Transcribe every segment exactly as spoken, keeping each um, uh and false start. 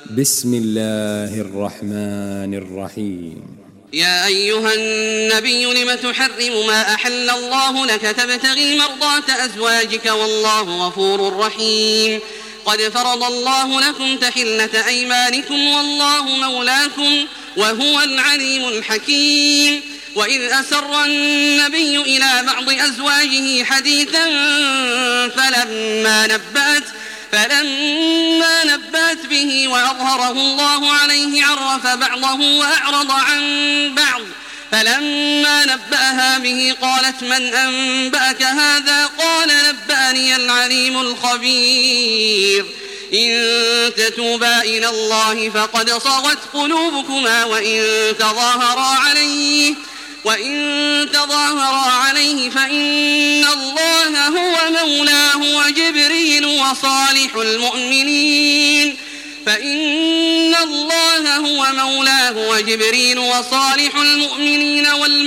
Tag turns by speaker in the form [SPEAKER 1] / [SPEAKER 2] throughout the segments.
[SPEAKER 1] بسم الله الرحمن الرحيم.
[SPEAKER 2] يا أيها النبي لم تحرم ما أحل الله لك تبتغي مرضات أزواجك والله غفور رحيم. قد فرض الله لكم تحلة أيمانكم والله مولاكم وهو العليم الحكيم. وإذ أسر النبي إلى بعض أزواجه حديثا فلما نبأت فلما نبأت به وأظهره الله عليه عرف بعضه وأعرض عن بعض. فلما نبأها به قالت من أنبأك هذا؟ قال نبأني العليم الخبير. إن تتوبا إلى الله فقد صغت قلوبكما وإن تظاهرا عليه وإن تظاهرا عليه فإن الله هو مولاه وجبريل وصالح المؤمنين فإن الله هو مولاه وجبريل وصالح المؤمنين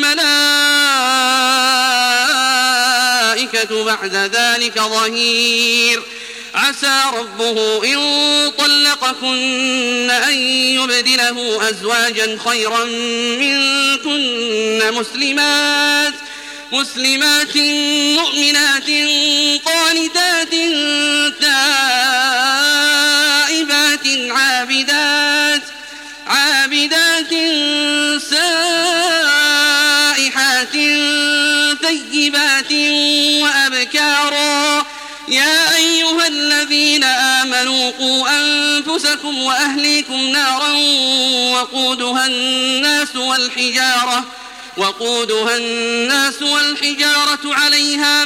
[SPEAKER 2] والملائكة بعد ذلك ظهير. عسى ربه إن طلقكن أن يبدله أزواجا خيرا منكن مسلمات مسلمات مؤمنات قانتات تائبات عابدات عابدات سائحات ثيبات وأبكارا. يا أيها الذين آمنوا قوا أنفسكم وأهليكم نارا وقودها الناس والحجارة وقودها الناس والحجارة عليها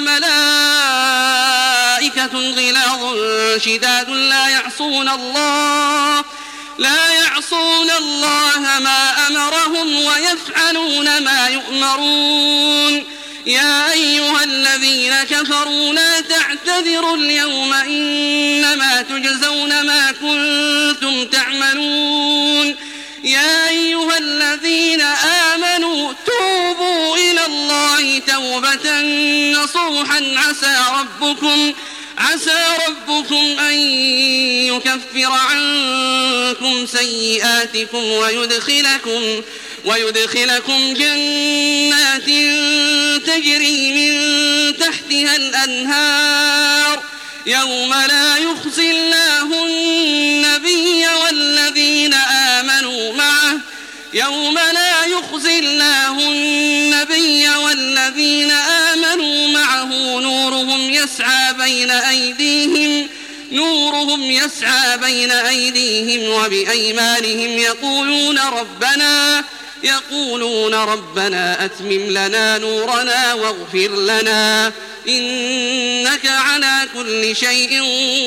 [SPEAKER 2] ملائكة غلاظ شداد لا يعصون الله لا يعصون الله ما أمرهم ويفعلون ما يؤمرون. يا أيها الذين كفروا لا تعتذروا اليوم إنما تجزون ما كنتم تعملون. يا أيها الذين آمنوا توبوا إلى الله توبة نصوحا عسى ربكم عسى ربكم أن يكفر عنكم سيئاتكم ويدخلكم ويدخلكم جنات تجري من تحتها الأنهار يوم لا يخزي الله النبي والذين آمنوا معه يوم لا يخزي الله النبي والذين آمنوا معه نورهم يسعى بين أيديهم نورهم يسعى بين أيديهم وبأيمانهم يقولون ربنا يقولون ربنا أتمم لنا نورنا واغفر لنا إنك على كل شيء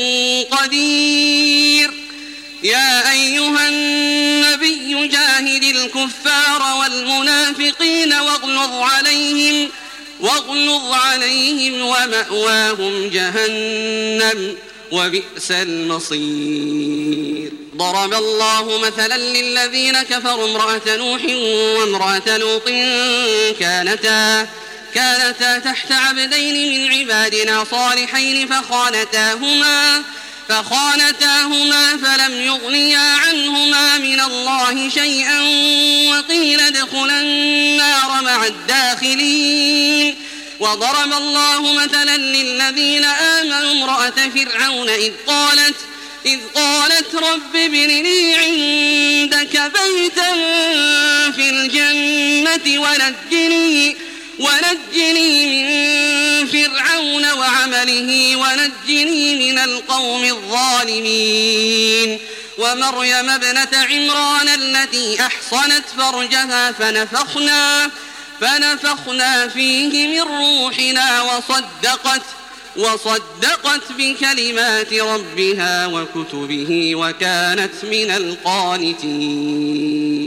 [SPEAKER 2] قدير. يا أيها النبي جاهد الكفار والمنافقين واغلظ عليهم واغلظ عليهم ومأواهم جهنم وبئس المصير. ضرب الله مثلا للذين كفروا امرأة نوح وامرأة لوط كانتا كانتا تحت عبدين من عبادنا صالحين فخانتاهما فخانتاهما فلم يغنيا عنهما من الله شيئا وقيل ادخلا النار مع الداخلين. وضرب الله مثلا للذين آمنوا امرأة فرعون إذ قالت إذ قالت رب ابن لي عندك بيتا في الجنة ونجني ونجني من فرعون وعمله ونجني من القوم الظالمين. ومريم ابنة عمران التي أحصنت فرجها فنفخنا فنفخنا فيه من روحنا وصدقت وصدقت بكلمات ربها وكتبه وكانت من القانتين.